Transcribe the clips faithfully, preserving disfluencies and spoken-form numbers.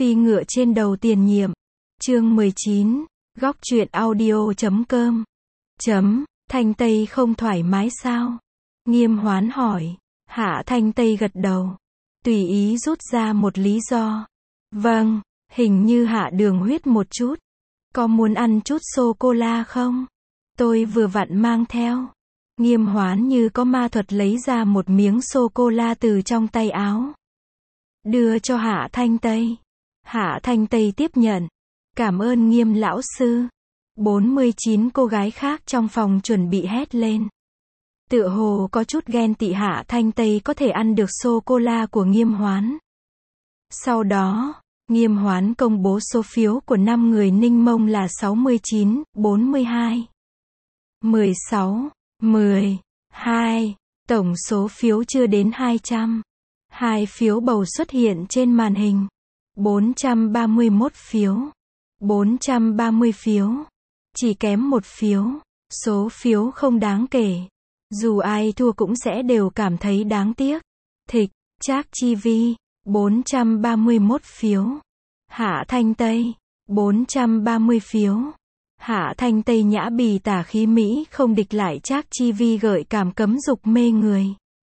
Phi ngựa trên đầu tiền nhiệm. Chương mười chín. Góc truyện audio chấm com. Chấm. Thanh Tây không thoải mái sao? Nghiêm Hoán hỏi. Hạ Thanh Tây gật đầu. Tùy ý rút ra một lý do. Vâng, hình như hạ đường huyết một chút. Có muốn ăn chút sô-cô-la không? Tôi vừa vặn mang theo. Nghiêm Hoán như có ma thuật lấy ra một miếng sô-cô-la từ trong tay áo. Đưa cho Hạ Thanh Tây. Hạ Thanh Tây tiếp nhận. Cảm ơn Nghiêm lão sư. bốn mươi chín cô gái khác trong phòng chuẩn bị hét lên. Tựa hồ có chút ghen tị Hạ Thanh Tây có thể ăn được sô-cô-la của Nghiêm Hoán. Sau đó, Nghiêm Hoán công bố số phiếu của năm người Ninh Mông là sáu mươi chín, bốn mươi hai, mười sáu, mười, hai. Tổng số phiếu chưa đến hai trăm. Hai phiếu bầu xuất hiện trên màn hình. bốn trăm ba mươi mốt phiếu. bốn trăm ba mươi phiếu. Chỉ kém một phiếu. Số phiếu không đáng kể. Dù ai thua cũng sẽ đều cảm thấy đáng tiếc. Thịch, Trác Chi Vi, bốn trăm ba mươi mốt phiếu. Hạ Thanh Tây, bốn trăm ba mươi phiếu. Hạ Thanh Tây nhã bì tả khí Mỹ không địch lại Trác Chi Vi gợi cảm cấm dục mê người.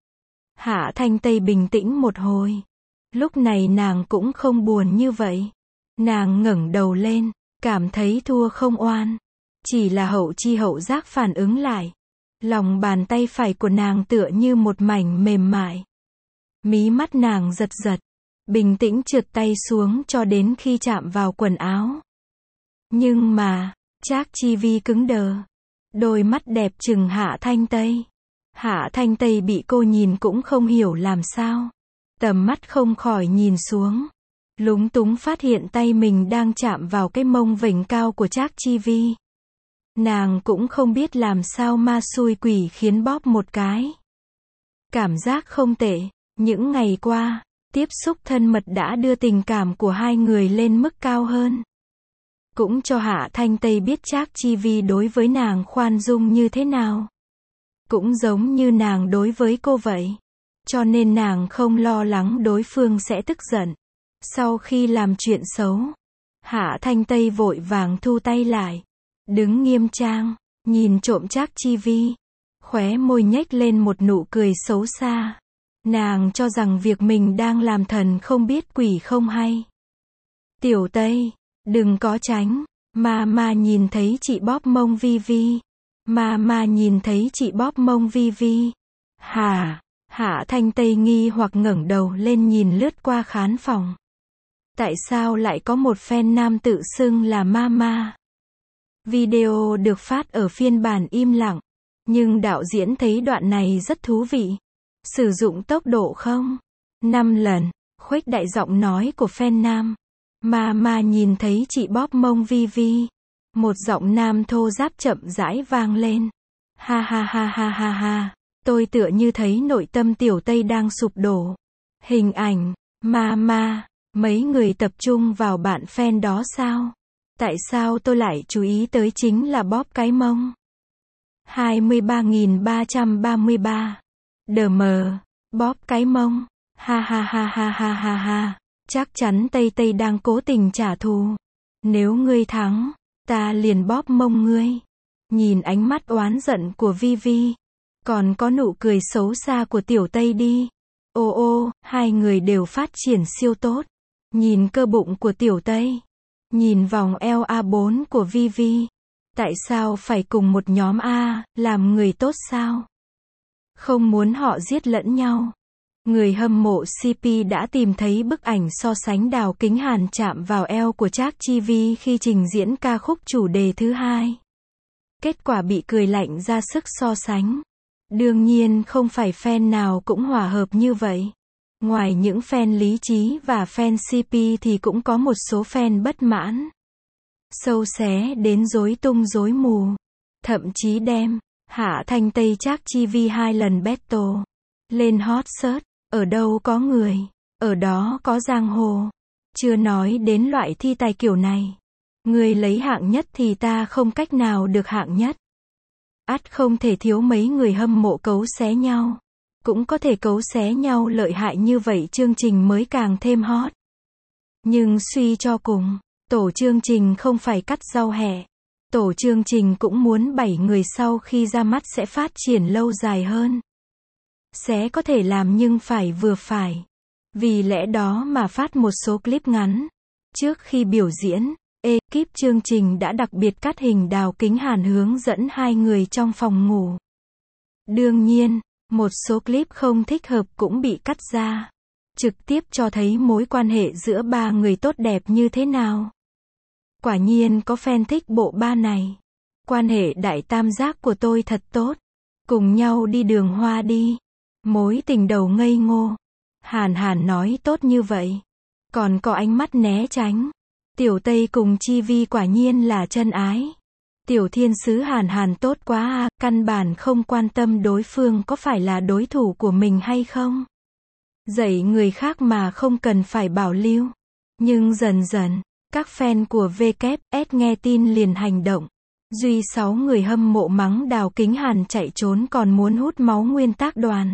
Hạ Thanh Tây bình tĩnh một hồi. Lúc này nàng cũng không buồn như vậy. Nàng ngẩng đầu lên, cảm thấy thua không oan. Chỉ là hậu chi hậu giác phản ứng lại. Lòng bàn tay phải của nàng tựa như một mảnh mềm mại. Mí mắt nàng giật giật. Bình tĩnh trượt tay xuống cho đến khi chạm vào quần áo. Nhưng mà, Trác Chi Vi cứng đờ. Đôi mắt đẹp trừng Hạ Thanh Tây. Hạ Thanh Tây bị cô nhìn cũng không hiểu làm sao. Tầm mắt không khỏi nhìn xuống. Lúng túng phát hiện tay mình đang chạm vào cái mông vểnh cao của Trác Chi Vi. Nàng cũng không biết làm sao ma xui quỷ khiến bóp một cái. Cảm giác không tệ. Những ngày qua, tiếp xúc thân mật đã đưa tình cảm của hai người lên mức cao hơn. Cũng cho Hạ Thanh Tây biết Trác Chi Vi đối với nàng khoan dung như thế nào. Cũng giống như nàng đối với cô vậy. Cho nên nàng không lo lắng đối phương sẽ tức giận. Sau khi làm chuyện xấu, Hạ Thanh Tây vội vàng thu tay lại. Đứng nghiêm trang, nhìn trộm Trác Chi Vi. Khóe môi nhếch lên một nụ cười xấu xa. Nàng cho rằng việc mình đang làm thần không biết quỷ không hay. Tiểu Tây, đừng có tránh. Ma ma nhìn thấy chị bóp mông Vi Vi. Ma ma nhìn thấy chị bóp mông Vi Vi. Hả? Hạ Thanh Tây nghi hoặc ngẩng đầu lên nhìn lướt qua khán phòng. Tại sao lại có một fan nam tự xưng là ma ma? Video được phát ở phiên bản im lặng. Nhưng đạo diễn thấy đoạn này rất thú vị. Sử dụng tốc độ không? năm lần. Khuếch đại giọng nói của fan nam. Ma ma nhìn thấy chị bóp mông Vi Vi. Một giọng nam thô ráp chậm rãi vang lên. Ha ha ha ha ha ha. Tôi tựa như thấy nội tâm Tiểu Tây đang sụp đổ. Hình ảnh. Ma ma. Mấy người tập trung vào bạn fan đó sao? Tại sao tôi lại chú ý tới chính là bóp cái mông? hai mươi ba nghìn ba trăm ba mươi ba. Đờ mờ. Bóp cái mông. Ha ha ha ha ha ha ha. Chắc chắn Tây Tây đang cố tình trả thù. Nếu ngươi thắng, ta liền bóp mông ngươi. Nhìn ánh mắt oán giận của Vi Vi. Còn có nụ cười xấu xa của Tiểu Tây đi. Ô ô, hai người đều phát triển siêu tốt. Nhìn cơ bụng của Tiểu Tây. Nhìn vòng eo a bốn của Vi Vi. Tại sao phải cùng một nhóm A, làm người tốt sao? Không muốn họ giết lẫn nhau. Người hâm mộ xê pê đã tìm thấy bức ảnh so sánh Đào Kính Hàn chạm vào eo của Trác Chi Vi khi trình diễn ca khúc chủ đề thứ hai. Kết quả bị cười lạnh ra sức so sánh. Đương nhiên không phải fan nào cũng hòa hợp như vậy. Ngoài những fan lý trí và fan xê pê thì cũng có một số fan bất mãn. Sâu xé đến rối tung rối mù. Thậm chí đem Hạ Thanh Tây Trác Chi Vi hai lần battle lên hot search. Ở đâu có người, ở đó có giang hồ. Chưa nói đến loại thi tài kiểu này. Người lấy hạng nhất thì ta không cách nào được hạng nhất. Ắt không thể thiếu mấy người hâm mộ cấu xé nhau. Cũng có thể cấu xé nhau lợi hại như vậy chương trình mới càng thêm hot. Nhưng suy cho cùng, tổ chương trình không phải cắt rau hẹ. Tổ chương trình cũng muốn bảy người sau khi ra mắt sẽ phát triển lâu dài hơn. Sẽ có thể làm nhưng phải vừa phải. Vì lẽ đó mà phát một số clip ngắn. Trước khi biểu diễn, ekip chương trình đã đặc biệt cắt hình Đào Kính Hàn hướng dẫn hai người trong phòng ngủ. Đương nhiên, một số clip không thích hợp cũng bị cắt ra. Trực tiếp cho thấy mối quan hệ giữa ba người tốt đẹp như thế nào. Quả nhiên có fan thích bộ ba này. Quan hệ đại tam giác của tôi thật tốt. Cùng nhau đi đường hoa đi. Mối tình đầu ngây ngô. Hàn Hàn nói tốt như vậy. Còn có ánh mắt né tránh. Tiểu Tây cùng Chi Vi quả nhiên là chân ái. Tiểu thiên sứ Hàn Hàn tốt quá à, căn bản không quan tâm đối phương có phải là đối thủ của mình hay không. Dạy người khác mà không cần phải bảo lưu. Nhưng dần dần, các fan của vê kép ét nghe tin liền hành động. Duy sáu người hâm mộ mắng Đào Kính Hàn chạy trốn còn muốn hút máu nguyên tác đoàn.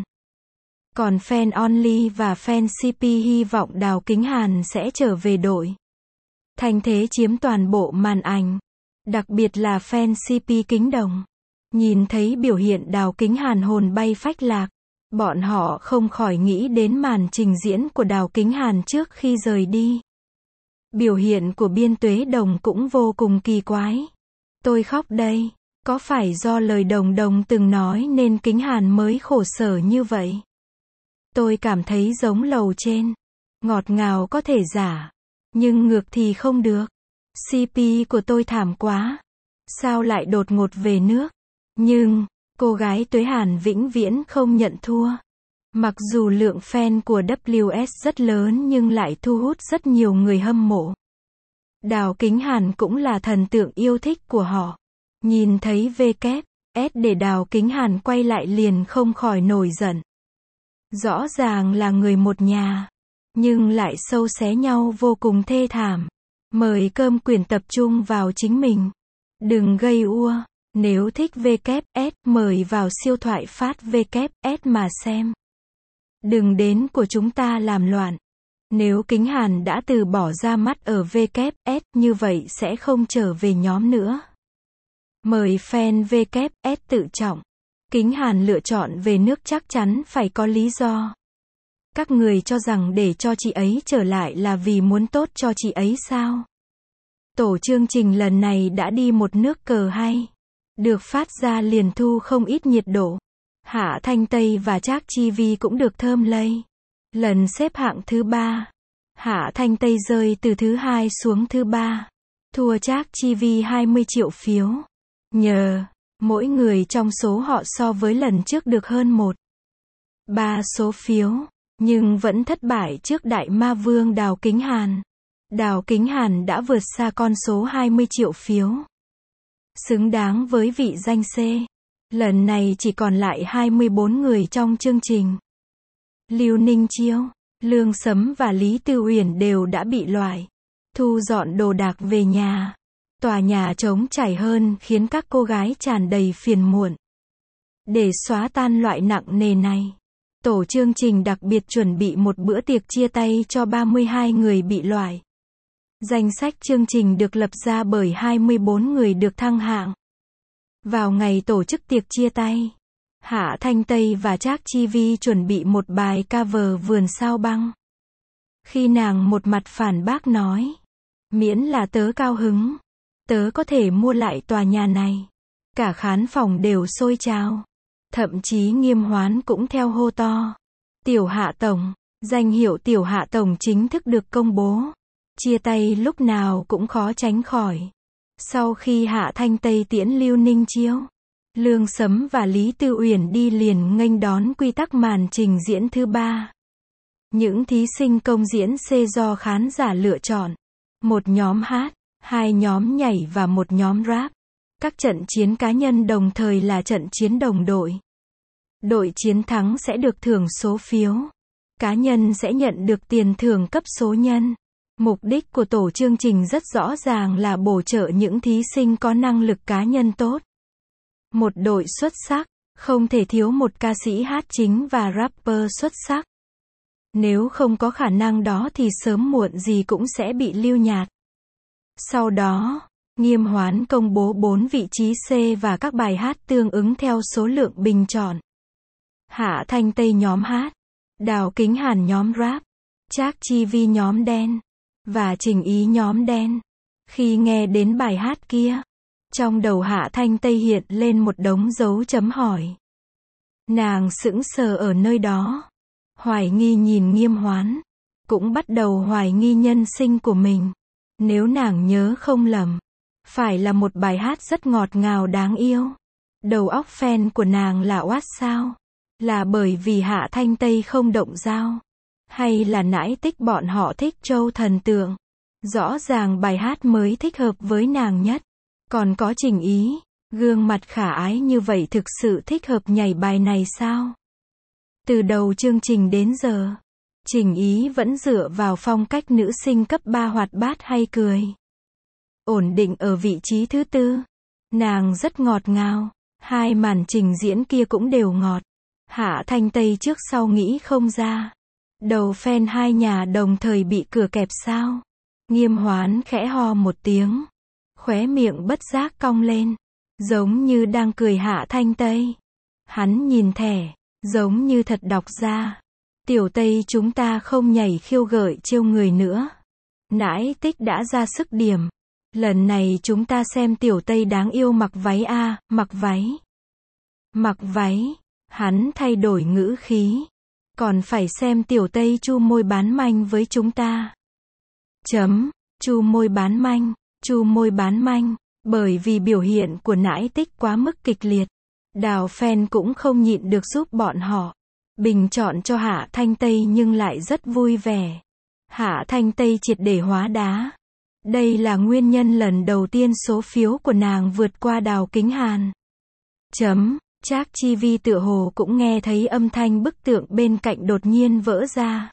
Còn fan Only và fan xê pê hy vọng Đào Kính Hàn sẽ trở về đội. Thành thế chiếm toàn bộ màn ảnh. Đặc biệt là fan xê pê Kính Đồng. Nhìn thấy biểu hiện Đào Kính Hàn hồn bay phách lạc. Bọn họ không khỏi nghĩ đến màn trình diễn của Đào Kính Hàn trước khi rời đi. Biểu hiện của Biên Tuế Đồng cũng vô cùng kỳ quái. Tôi khóc đây. Có phải do lời Đồng Đồng từng nói nên Kính Hàn mới khổ sở như vậy? Tôi cảm thấy giống lầu trên. Ngọt ngào có thể giả. Nhưng ngược thì không được. xê pê của tôi thảm quá. Sao lại đột ngột về nước? Nhưng, cô gái Tuế Hàn vĩnh viễn không nhận thua. Mặc dù lượng fan của vê kép ét rất lớn nhưng lại thu hút rất nhiều người hâm mộ. Đào Kính Hàn cũng là thần tượng yêu thích của họ. Nhìn thấy vê kép ét để Đào Kính Hàn quay lại liền không khỏi nổi giận. Rõ ràng là người một nhà, nhưng lại sâu xé nhau vô cùng thê thảm. Mời cơm quyển tập trung vào chính mình. Đừng gây ua. Nếu thích vê kép ét, mời vào siêu thoại phát vê kép ét mà xem. Đừng đến của chúng ta làm loạn. Nếu Kính Hàn đã từ bỏ ra mắt ở vê kép ét, như vậy sẽ không trở về nhóm nữa. Mời fan vê kép ét tự trọng. Kính Hàn lựa chọn về nước chắc chắn phải có lý do. Các người cho rằng để cho chị ấy trở lại là vì muốn tốt cho chị ấy sao? Tổ chương trình lần này đã đi một nước cờ hay. Được phát ra liền thu không ít nhiệt độ. Hạ Thanh Tây và Trác Chi Vi cũng được thơm lây. Lần xếp hạng thứ ba. Hạ Thanh Tây rơi từ thứ hai xuống thứ ba. Thua Trác Chi Vi hai mươi triệu phiếu. Nhờ, mỗi người trong số họ so với lần trước được hơn một. Ba số phiếu. Nhưng vẫn thất bại trước đại ma vương Đào Kính Hàn. Đào Kính Hàn đã vượt xa con số hai mươi triệu phiếu. Xứng đáng với vị danh C. Lần này chỉ còn lại hai mươi bốn người trong chương trình. Lưu Ninh Chiêu, Lương Sấm và Lý Tư Uyển đều đã bị loại. Thu dọn đồ đạc về nhà. Tòa nhà trống trải hơn khiến các cô gái tràn đầy phiền muộn. Để xóa tan loại nặng nề này, tổ chương trình đặc biệt chuẩn bị một bữa tiệc chia tay cho ba mươi hai người bị loại. Danh sách chương trình được lập ra bởi hai mươi bốn người được thăng hạng. Vào ngày tổ chức tiệc chia tay, Hạ Thanh Tây và Trác Chi Vi chuẩn bị một bài cover Vườn Sao Băng. Khi nàng một mặt phản bác nói, miễn là tớ cao hứng, tớ có thể mua lại tòa nhà này. Cả khán phòng đều sôi trào. Thậm chí Nghiêm Hoán cũng theo hô to. Tiểu Hạ Tổng, danh hiệu Tiểu Hạ Tổng chính thức được công bố. Chia tay lúc nào cũng khó tránh khỏi. Sau khi Hạ Thanh Tây tiễn Lưu Ninh Chiêu, Lương Sấm và Lý Tư Uyển đi liền nghênh đón quy tắc màn trình diễn thứ ba. Những thí sinh công diễn C do khán giả lựa chọn. Một nhóm hát, hai nhóm nhảy và một nhóm rap. Các trận chiến cá nhân đồng thời là trận chiến đồng đội. Đội chiến thắng sẽ được thưởng số phiếu. Cá nhân sẽ nhận được tiền thưởng cấp số nhân. Mục đích của tổ chương trình rất rõ ràng là bổ trợ những thí sinh có năng lực cá nhân tốt. Một đội xuất sắc, không thể thiếu một ca sĩ hát chính và rapper xuất sắc. Nếu không có khả năng đó thì sớm muộn gì cũng sẽ bị lưu nhạt. Sau đó, Nghiêm Hoán công bố bốn vị trí C và các bài hát tương ứng theo số lượng bình chọn. Hạ Thanh Tây nhóm hát, Đào Kính Hàn nhóm rap, Trác Chi Vi nhóm đen, và Trình Ý nhóm đen. Khi nghe đến bài hát kia, trong đầu Hạ Thanh Tây hiện lên một đống dấu chấm hỏi. Nàng sững sờ ở nơi đó, hoài nghi nhìn Nghiêm Hoán, cũng bắt đầu hoài nghi nhân sinh của mình. Nếu nàng nhớ không lầm, phải là một bài hát rất ngọt ngào đáng yêu. Đầu óc fan của nàng là oát sao? Là bởi vì Hạ Thanh Tây không động dao? Hay là nãi tích bọn họ thích Châu thần tượng? Rõ ràng bài hát mới thích hợp với nàng nhất. Còn có Trình Ý, gương mặt khả ái như vậy thực sự thích hợp nhảy bài này sao? Từ đầu chương trình đến giờ, Trình Ý vẫn dựa vào phong cách nữ sinh cấp ba hoạt bát hay cười. Ổn định ở vị trí thứ tư. Nàng rất ngọt ngào. Hai màn trình diễn kia cũng đều ngọt. Hạ Thanh Tây trước sau nghĩ không ra. Đầu fan hai nhà đồng thời bị cửa kẹp sao? Nghiêm Hoán khẽ ho một tiếng. Khóe miệng bất giác cong lên. Giống như đang cười Hạ Thanh Tây. Hắn nhìn thẻ, giống như thật đọc ra. Tiểu Tây chúng ta không nhảy khiêu gợi trêu người nữa. Nãi tích đã ra sức điểm. Lần này chúng ta xem Tiểu Tây đáng yêu mặc váy a, à, mặc váy. Mặc váy. Hắn thay đổi ngữ khí. Còn phải xem Tiểu Tây chu môi bán manh với chúng ta. Chấm. Chu môi bán manh. Chu môi bán manh. Bởi vì biểu hiện của nãi tích quá mức kịch liệt. Đào fan cũng không nhịn được giúp bọn họ bình chọn cho Hạ Thanh Tây nhưng lại rất vui vẻ. Hạ Thanh Tây triệt để hóa đá. Đây là nguyên nhân lần đầu tiên số phiếu của nàng vượt qua Đào Kính Hàn. Chấm. Trác Chi Vi tựa hồ cũng nghe thấy âm thanh bức tượng bên cạnh đột nhiên vỡ ra.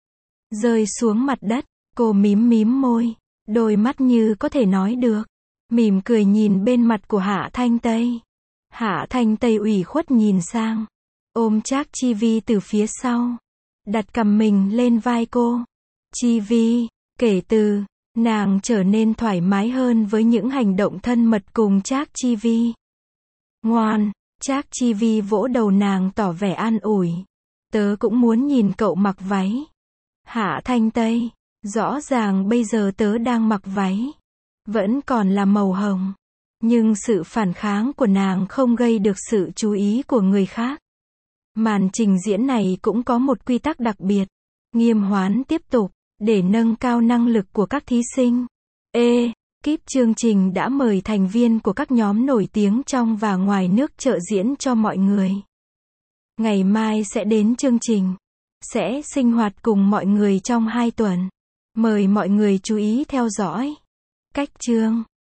Rơi xuống mặt đất, cô mím mím môi, đôi mắt như có thể nói được. Mỉm cười nhìn bên mặt của Hạ Thanh Tây. Hạ Thanh Tây ủy khuất nhìn sang. Ôm Trác Chi Vi từ phía sau. Đặt cằm mình lên vai cô. Chi Vi, kể từ, nàng trở nên thoải mái hơn với những hành động thân mật cùng Trác Chi Vi. Ngoan, Trác Chi Vi vỗ đầu nàng tỏ vẻ an ủi. Tớ cũng muốn nhìn cậu mặc váy. Hạ Thanh Tây, rõ ràng bây giờ tớ đang mặc váy. Vẫn còn là màu hồng. Nhưng sự phản kháng của nàng không gây được sự chú ý của người khác. Màn trình diễn này cũng có một quy tắc đặc biệt. Nghiêm Hoán tiếp tục, để nâng cao năng lực của các thí sinh. Ê, kíp chương trình đã mời thành viên của các nhóm nổi tiếng trong và ngoài nước trợ diễn cho mọi người. Ngày mai sẽ đến chương trình. Sẽ sinh hoạt cùng mọi người trong hai tuần. Mời mọi người chú ý theo dõi. Cách chương